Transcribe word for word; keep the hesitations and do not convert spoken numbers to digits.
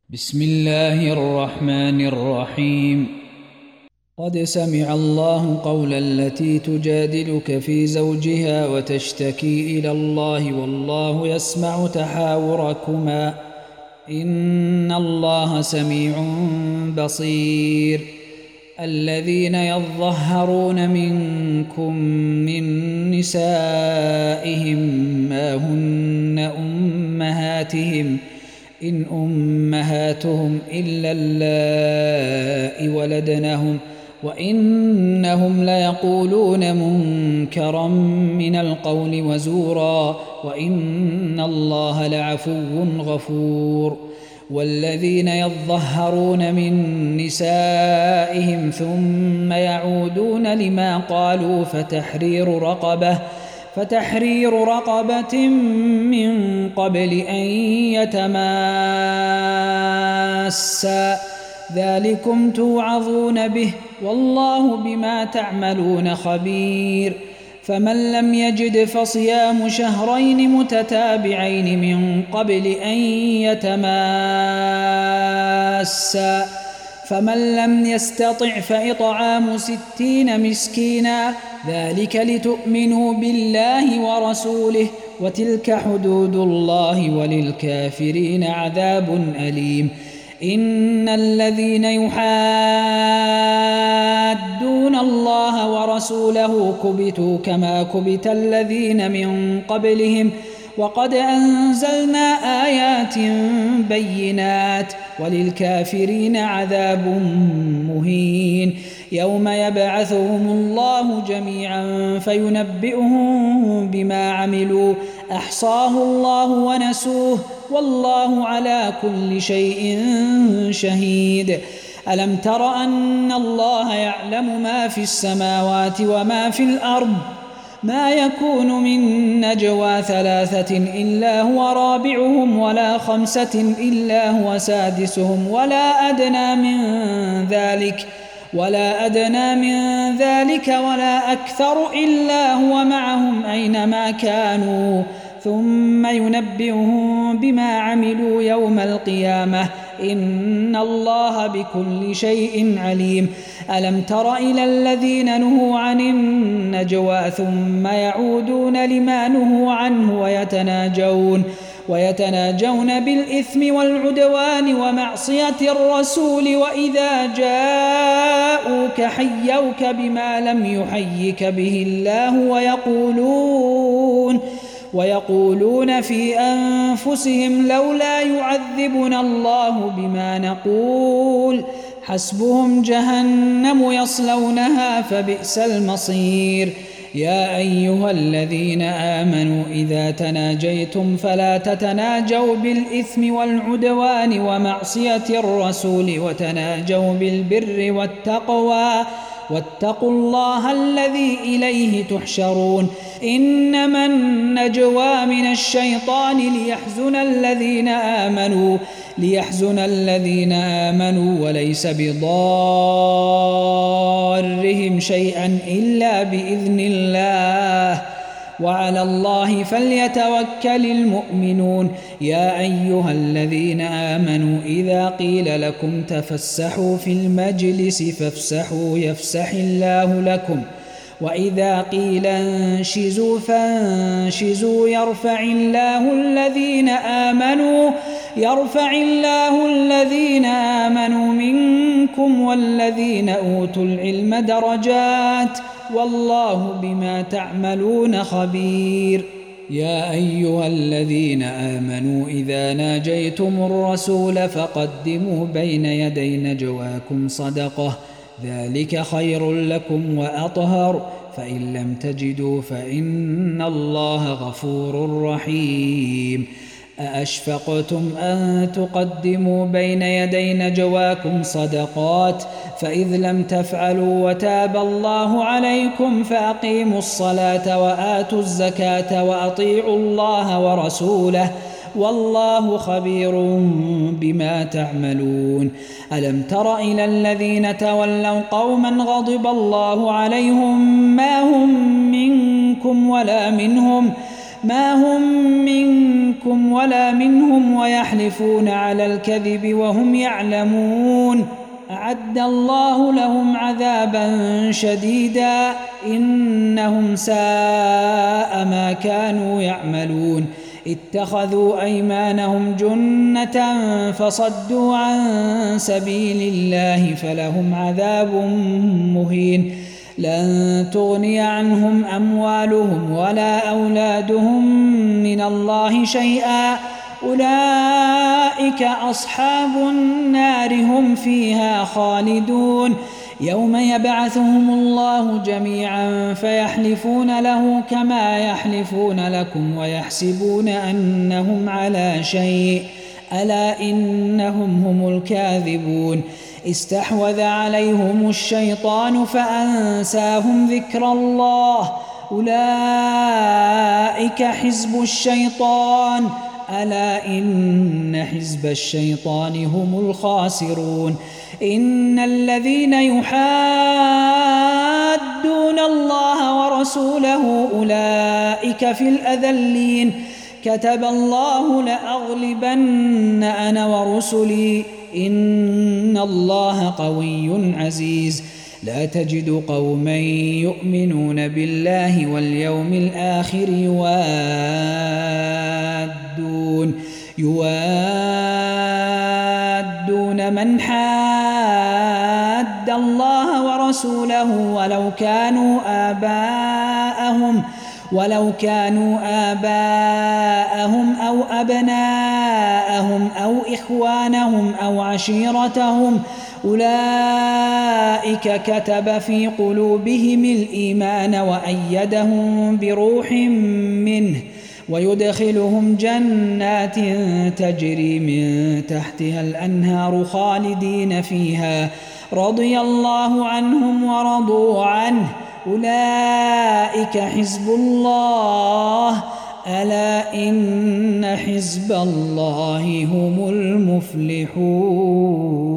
بسم الله الرحمن الرحيم. قد سمع الله قول التي تجادلك في زوجها وتشتكي إلى الله والله يسمع تحاوركما إن الله سميع بصير. الذين يظهرون منكم من نسائهم ما هن أمهاتهم إن أمهاتهم إلا اللائي ولدنهم وإنهم ليقولون منكرا من القول وزورا وإن الله لعفو غفور. والذين يظهرون من نسائهم ثم يعودون لما قالوا فتحرير رقبة فتحرير رقبة من قبل أن يتماسا ذلكم توعظون به والله بما تعملون خبير. فمن لم يجد فصيام شهرين متتابعين من قبل أن يتماسا فمن لم يستطع فإطعام ستين مسكينا ذلك لتؤمنوا بالله ورسوله وتلك حدود الله وللكافرين عذاب أليم. إن الذين يحادون الله ورسوله كبتوا كما كبت الذين من قبلهم وقد أنزلنا آيات بينات وللكافرين عذاب مهين. يوم يبعثهم الله جميعا فينبئهم بما عملوا أحصاه الله ونسوه والله على كل شيء شهيد. ألم تر أن الله يعلم ما في السماوات وما في الأرض ما يكون من نجوى ثلاثة إلا هو رابعهم ولا خمسة إلا هو سادسهم ولا أدنى من ذلك ولا أدنى من ذلك ولا أكثر إلا هو معهم أينما كانوا ثم ينبئهم بما عملوا يوم القيامة إن الله بكل شيء عليم. ألم تر إلى الذين نهوا عن النجوى ثم يعودون لما نهوا عنه ويتناجون ويتناجون بالإثم والعدوان ومعصية الرسول وإذا جاءوك حيوك بما لم يحيك به الله ويقولون ويقولون في أنفسهم لولا يعذبنا الله بما نقول حسبهم جهنم يصلونها فبئس المصير. يا أيها الذين آمنوا إذا تناجيتم فلا تتناجوا بالإثم والعدوان ومعصية الرسول وتناجوا بالبر والتقوى واتقوا الله الذي إليه تحشرون. إنما النجوى من الشيطان ليحزن الذين آمنوا ليحزن الذين آمنوا وليس بضارهم شيئا إلا بإذن الله وعلى الله فليتوكل المؤمنون. يا أيها الذين آمنوا إذا قيل لكم تفسحوا في المجلس فافسحوا يفسح الله لكم وإذا قيل انشزوا فانشزوا يرفع الله الذين آمنوا يرفع الله الذين آمنوا منكم والذين أوتوا العلم درجات والله بما تعملون خبير. يا أيها الذين آمنوا إذا ناجيتم الرسول فقدموا بين يدي نجواكم صدقة ذلك خير لكم وأطهر فإن لم تجدوا فإن الله غفور رحيم. أأشفقتم أن تقدموا بين يدي نجواكم صدقات فإذ لم تفعلوا وتاب الله عليكم فأقيموا الصلاة وآتوا الزكاة وأطيعوا الله ورسوله والله خبير بما تعملون. ألم تر إلى الذين تولوا قوما غضب الله عليهم ما هم منكم ولا منهم ما هم منكم ولا منهم ويحلفون على الكذب وهم يعلمون أعد الله لهم عذابا شديدا إنهم ساء ما كانوا يعملون اتخذوا أيمانهم جنة فصدوا عن سبيل الله فلهم عذاب مهين لن تغني عنهم أموالهم ولا أولادهم من الله شيئا أولئك أصحاب النار هم فيها خالدون يوم يبعثهم الله جميعا فيحلفون له كما يحلفون لكم ويحسبون أنهم على شيء ألا إنهم هم الكاذبون استحوذ عليهم الشيطان فأنساهم ذكر الله أولئك حزب الشيطان ألا إن حزب الشيطان هم الخاسرون إن الذين يحادون الله ورسوله أولئك في الأذلين كتب الله لأغلبن أنا ورسلي إن الله قوي عزيز لا تجد قوما يؤمنون بالله واليوم الآخر يوادون يوادون من حاد الله ورسوله ولو كانوا آباءهم ولو كانوا آباءهم أو أبناءهم أو إخوانهم أو عشيرتهم أولئك كتب في قلوبهم الإيمان وأيدهم بروح منه ويدخلهم جنات تجري من تحتها الأنهار خالدين فيها رضي الله عنهم ورضوا عنه أولئك حزب الله ألا إن حزب الله هم المفلحون.